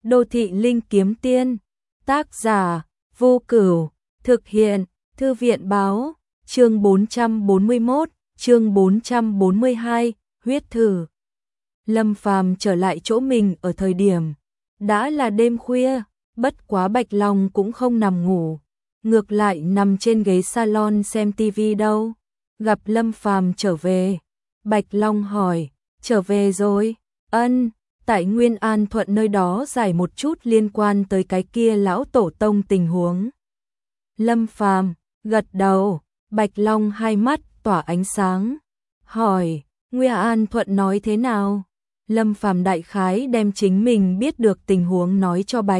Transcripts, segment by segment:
Đô thị linh kiếm tiên. Tác giả: Vô Cửu. Thực hiện: Thư viện báo. Chương 441, chương 442, huyết thử. Lâm Phàm trở lại chỗ mình ở thời điểm đã là đêm khuya, bất quá Bạch Long cũng không nằm ngủ, ngược lại nằm trên ghế salon xem tivi đâu. Gặp Lâm Phàm trở về, Bạch Long hỏi: "Trở về rồi?" "Ân, tại Nguyên An Thuận nơi đó giải một chút liên quan tới cái kia lão tổ tông tình huống." Lâm Phàm gật đầu. Bạch Long hai mắt tỏa ánh sáng, hỏi: "Nguyên An Thuận nói thế nào?" Lâm Phàm đại khái đem chính mình biết được tình huống nói cho Bạch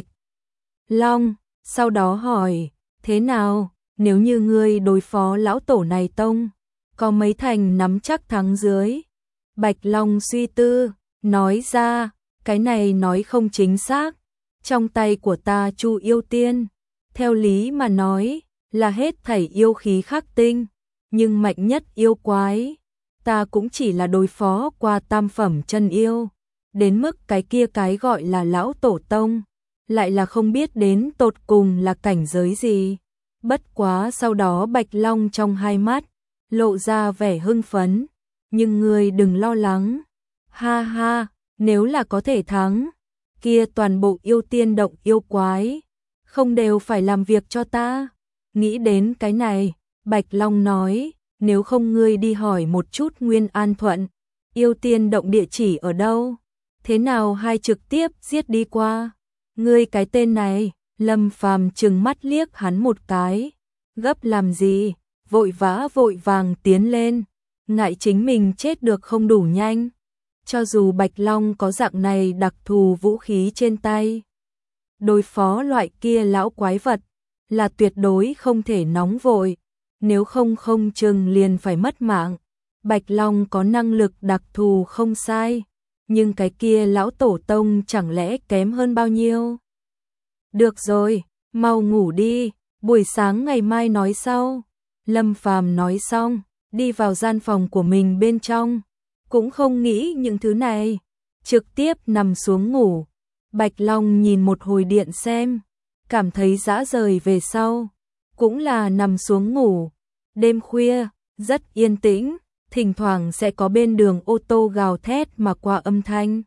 Long, sau đó hỏi: "Thế nào, nếu như ngươi đối phó lão tổ này tông, có mấy thành nắm chắc thắng dưới?" Bạch Long suy tư, nói ra: "Cái này nói không chính xác, trong tay của ta Chu Yêu Tiên, theo lý mà nói là hết thảy yêu khí khắc tinh, nhưng mạnh nhất yêu quái, ta cũng chỉ là đối phó qua tam phẩm chân yêu, đến mức cái kia cái gọi là lão tổ tông, lại là không biết đến tột cùng là cảnh giới gì." Bất quá sau đó Bạch Long trong hai mắt lộ ra vẻ hưng phấn: "Nhưng ngươi đừng lo lắng, ha ha, nếu là có thể thắng, kia toàn bộ yêu tiên động yêu quái, không đều phải làm việc cho ta." Nghĩ đến cái này, Bạch Long nói: "Nếu không ngươi đi hỏi một chút Nguyên An Thuận, yêu tiên động địa chỉ ở đâu, thế nào hai trực tiếp giết đi qua." "Ngươi cái tên này." Lâm Phàm trừng mắt liếc hắn một cái: "Gấp làm gì, vội vàng tiến lên, ngại chính mình chết được không đủ nhanh." Cho dù Bạch Long có dạng này đặc thù vũ khí trên tay, đối phó loại kia lão quái vật là tuyệt đối không thể nóng vội, nếu không không chừng liền phải mất mạng. Bạch Long có năng lực đặc thù không sai, nhưng cái kia lão tổ tông chẳng lẽ kém hơn bao nhiêu? "Được rồi, mau ngủ đi, buổi sáng ngày mai nói sau." Lâm Phàm nói xong, đi vào gian phòng của mình bên trong, cũng không nghĩ những thứ này, trực tiếp nằm xuống ngủ. Bạch Long nhìn một hồi điện xem, cảm thấy dã rời về sau, cũng là nằm xuống ngủ. Đêm khuya, rất yên tĩnh, thỉnh thoảng sẽ có bên đường ô tô gào thét mà qua âm thanh,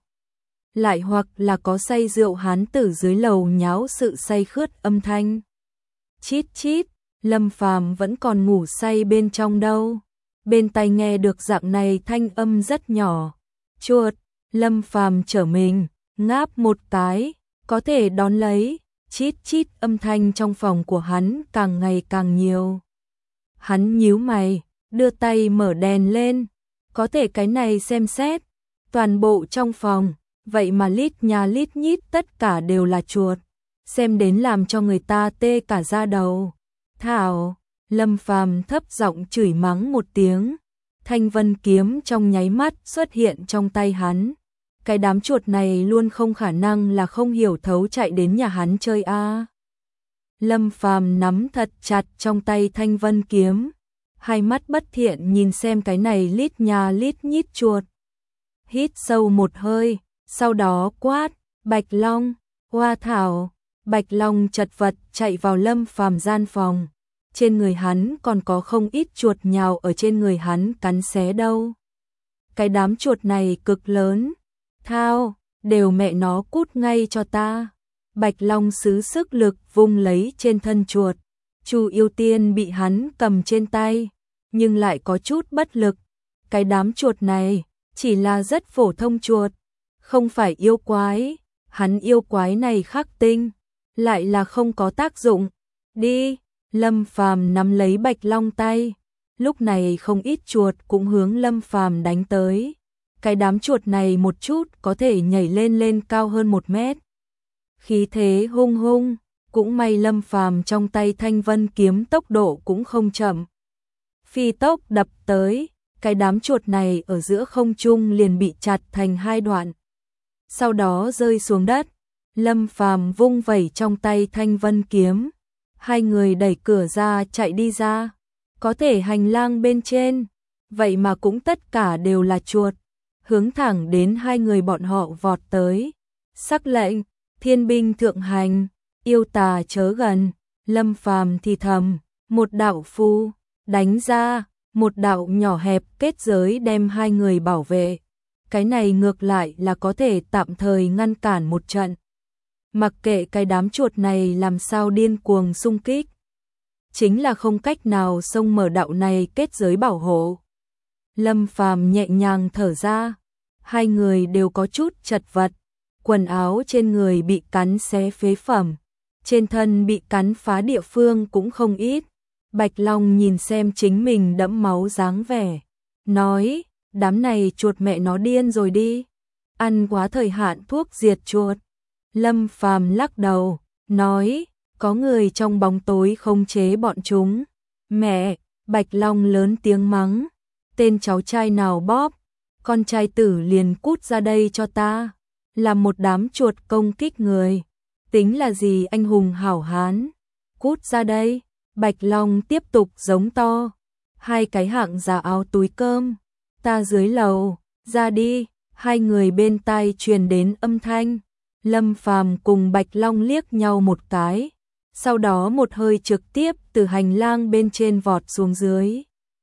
lại hoặc là có say rượu hán tử dưới lầu nháo sự say khướt âm thanh. Chít chít, Lâm Phàm vẫn còn ngủ say bên trong đâu, bên tai nghe được dạng này thanh âm rất nhỏ. Chuột, Lâm Phàm trở mình, ngáp một cái, có thể đón lấy. Chít chít âm thanh trong phòng của hắn càng ngày càng nhiều. Hắn nhíu mày, đưa tay mở đèn lên, có thể cái này xem xét, toàn bộ trong phòng, vậy mà lít nhà lít nhít tất cả đều là chuột, xem đến làm cho người ta tê cả da đầu. Thảo, Lâm Phàm thấp giọng chửi mắng một tiếng, thanh vân kiếm trong nháy mắt xuất hiện trong tay hắn. Cái đám chuột này luôn không khả năng là không hiểu thấu chạy đến nhà hắn chơi a. Lâm Phàm nắm thật chặt trong tay thanh vân kiếm, hai mắt bất thiện nhìn xem cái này lít nhà lít nhít chuột. Hít sâu một hơi, sau đó quát: "Bạch Long!" Hoa thảo, Bạch Long chật vật chạy vào Lâm Phàm gian phòng, trên người hắn còn có không ít chuột nhào ở trên người hắn cắn xé đâu. Cái đám chuột này cực lớn. "Thao, đều mẹ nó cút ngay cho ta." Bạch Long xứ sức lực vung lấy trên thân chuột. Chu Yêu Tiên bị hắn cầm trên tay, nhưng lại có chút bất lực. Cái đám chuột này chỉ là rất phổ thông chuột, không phải yêu quái. Hắn yêu quái này khắc tinh, lại là không có tác dụng. "Đi." Lâm Phàm nắm lấy Bạch Long tay. Lúc này không ít chuột cũng hướng Lâm Phàm đánh tới. Cái đám chuột này một chút có thể nhảy lên cao hơn 1 mét. Khí thế hung hung, cũng may Lâm Phàm trong tay thanh vân kiếm tốc độ cũng không chậm. Phi tốc đập tới, cái đám chuột này ở giữa không trung liền bị chặt thành hai đoạn. Sau đó rơi xuống đất, Lâm Phàm vung vẩy trong tay thanh vân kiếm. Hai người đẩy cửa ra chạy đi ra, có thể hành lang bên trên, vậy mà cũng tất cả đều là chuột, hướng thẳng đến hai người bọn họ vọt tới. "Sắc lệnh!" Thiên binh thượng hành, yêu tà chớ gần. Lâm Phàm thì thầm, một đạo phù đánh ra, một đạo nhỏ hẹp kết giới đem hai người bảo vệ. Cái này ngược lại là có thể tạm thời ngăn cản một trận. Mặc kệ cái đám chuột này làm sao điên cuồng xung kích, chính là không cách nào xông mở đạo này kết giới bảo hộ. Lâm Phàm nhẹ nhàng thở ra, hai người đều có chút chật vật, quần áo trên người bị cắn xé phế phẩm, trên thân bị cắn phá địa phương cũng không ít. Bạch Long nhìn xem chính mình đẫm máu dáng vẻ, nói, đám này chuột mẹ nó điên rồi đi, ăn quá thời hạn thuốc diệt chuột. Lâm Phàm lắc đầu, nói, có người trong bóng tối khống chế bọn chúng. Mẹ, Bạch Long lớn tiếng mắng, tên cháu trai nào bóp, con trai tử liền cút ra đây cho ta, là một đám chuột công kích người, tính là gì anh hùng hảo hán, cút ra đây. Bạch Long tiếp tục giống to, hai cái hạng giả áo túi cơm, ta dưới lầu, ra đi. Hai người bên tai truyền đến âm thanh. Lâm Phàm cùng Bạch Long liếc nhau một cái, sau đó một hơi trực tiếp từ hành lang bên trên vọt xuống dưới.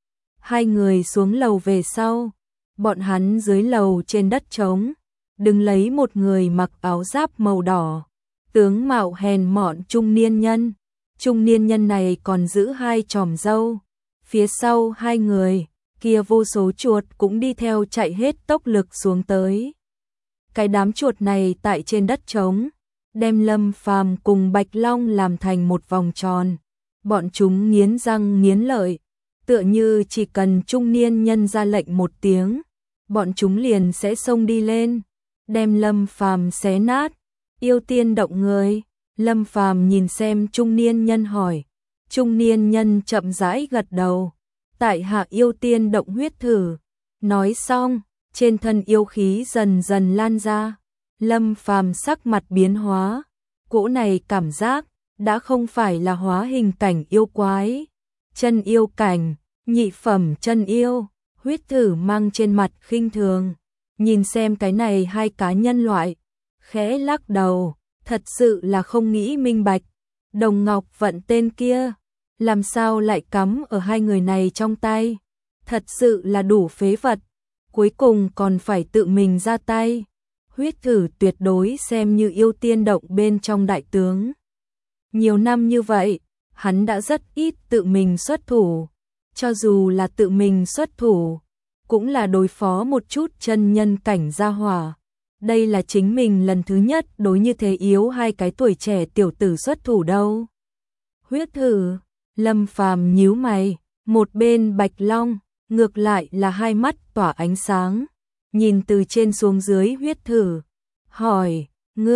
Hai người xuống lầu về sau, bọn hắn dưới lầu trên đất trống, đứng lấy một người mặc áo giáp màu đỏ, tướng mạo hèn mọn trung niên nhân. Trung niên nhân này còn giữ hai chòm râu, phía sau hai người, kia vô số chuột cũng đi theo chạy hết tốc lực xuống tới. Cái đám chuột này tại trên đất trống, đem Lâm Phàm cùng Bạch Long làm thành một vòng tròn. Bọn chúng nghiến răng nghiến lợi, tựa như chỉ cần trung niên nhân ra lệnh một tiếng, bọn chúng liền sẽ xông đi lên, đem Lâm Phàm xé nát. Yêu tiên động người. Lâm Phàm nhìn xem trung niên nhân hỏi. Trung niên nhân chậm rãi gật đầu. Tại hạ yêu tiên động huyết thử. Nói xong, trên thân yêu khí dần dần lan ra. Lâm Phàm sắc mặt biến hóa. Cỗ này cảm giác đã không phải là hóa hình cảnh yêu quái. Chân yêu cảnh, nhị phẩm chân yêu. Huyết thử mang trên mặt khinh thường. Nhìn xem cái này hai cá nhân loại. Khẽ lắc đầu. Thật sự là không nghĩ minh bạch, Đồng Ngọc Vận tên kia, làm sao lại cắm ở hai người này trong tay, thật sự là đủ phế vật, cuối cùng còn phải tự mình ra tay. Huyết thử tuyệt đối xem như yêu tiên động bên trong đại tướng. Nhiều năm như vậy, hắn đã rất ít tự mình xuất thủ, cho dù là tự mình xuất thủ, cũng là đối phó một chút chân nhân cảnh gia hỏa. Đây là chính mình lần thứ nhất đối như thế yếu hai cái tuổi trẻ tiểu tử xuất thủ đâu. Huyết thử, Lâm Phàm nhíu mày, một bên Bạch Long, ngược lại là hai mắt tỏa ánh sáng, nhìn từ trên xuống dưới huyết thử, hỏi,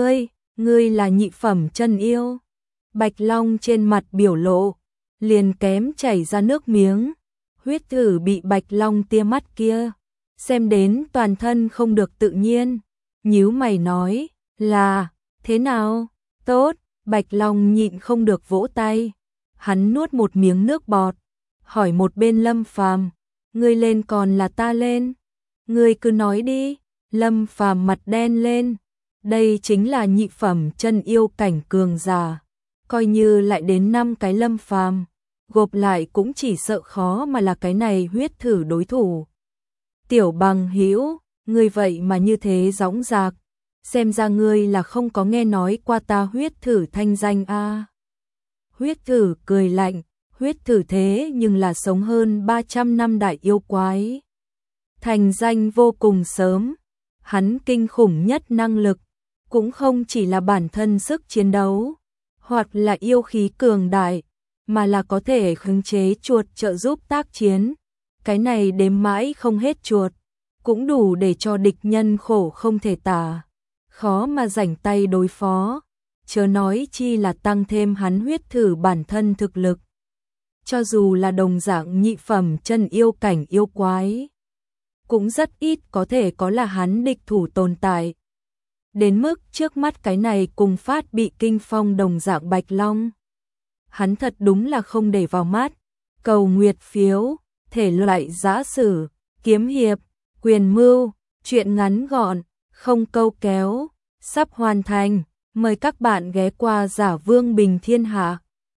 ngươi là nhị phẩm chân yêu. Bạch Long trên mặt biểu lộ, liền kém chảy ra nước miếng. Huyết thử bị Bạch Long tia mắt kia, xem đến toàn thân không được tự nhiên. Nhíu mày nói, là, thế nào? Tốt, Bạch Long nhịn không được vỗ tay. Hắn nuốt một miếng nước bọt, hỏi một bên Lâm Phàm, ngươi lên còn là ta lên? Ngươi cứ nói đi. Lâm Phàm mặt đen lên. Đây chính là nhị phẩm chân yêu cảnh cường giả. Coi như lại đến 5 cái Lâm Phàm, gộp lại cũng chỉ sợ khó mà là cái này huyết thử đối thủ. Tiểu Bằng Hữu, ngươi vậy mà như thế dõng dạc, xem ra ngươi là không có nghe nói qua ta huyết thử thanh danh a. Huyết thử cười lạnh, huyết thử thế nhưng là sống hơn 300 năm đại yêu quái. Thành danh vô cùng sớm, hắn kinh khủng nhất năng lực, cũng không chỉ là bản thân sức chiến đấu, hoặc là yêu khí cường đại, mà là có thể khống chế chuột trợ giúp tác chiến. Cái này đếm mãi không hết chuột, cũng đủ để cho địch nhân khổ không thể tả, khó mà rảnh tay đối phó, chớ nói chi là tăng thêm hắn huyết thử bản thân thực lực. Cho dù là đồng dạng nhị phẩm chân yêu cảnh yêu quái, cũng rất ít có thể có là hắn địch thủ tồn tại. Đến mức trước mắt cái này cùng phát bị kinh phong đồng dạng Bạch Long, hắn thật đúng là không để vào mắt. Cầu nguyệt phiếu, thể loại giã sử, kiếm hiệp, quyền mưu, truyện ngắn gọn, không câu kéo, sắp hoàn thành. Mời các bạn ghé qua Giả Vương Bình Thiên Hạ.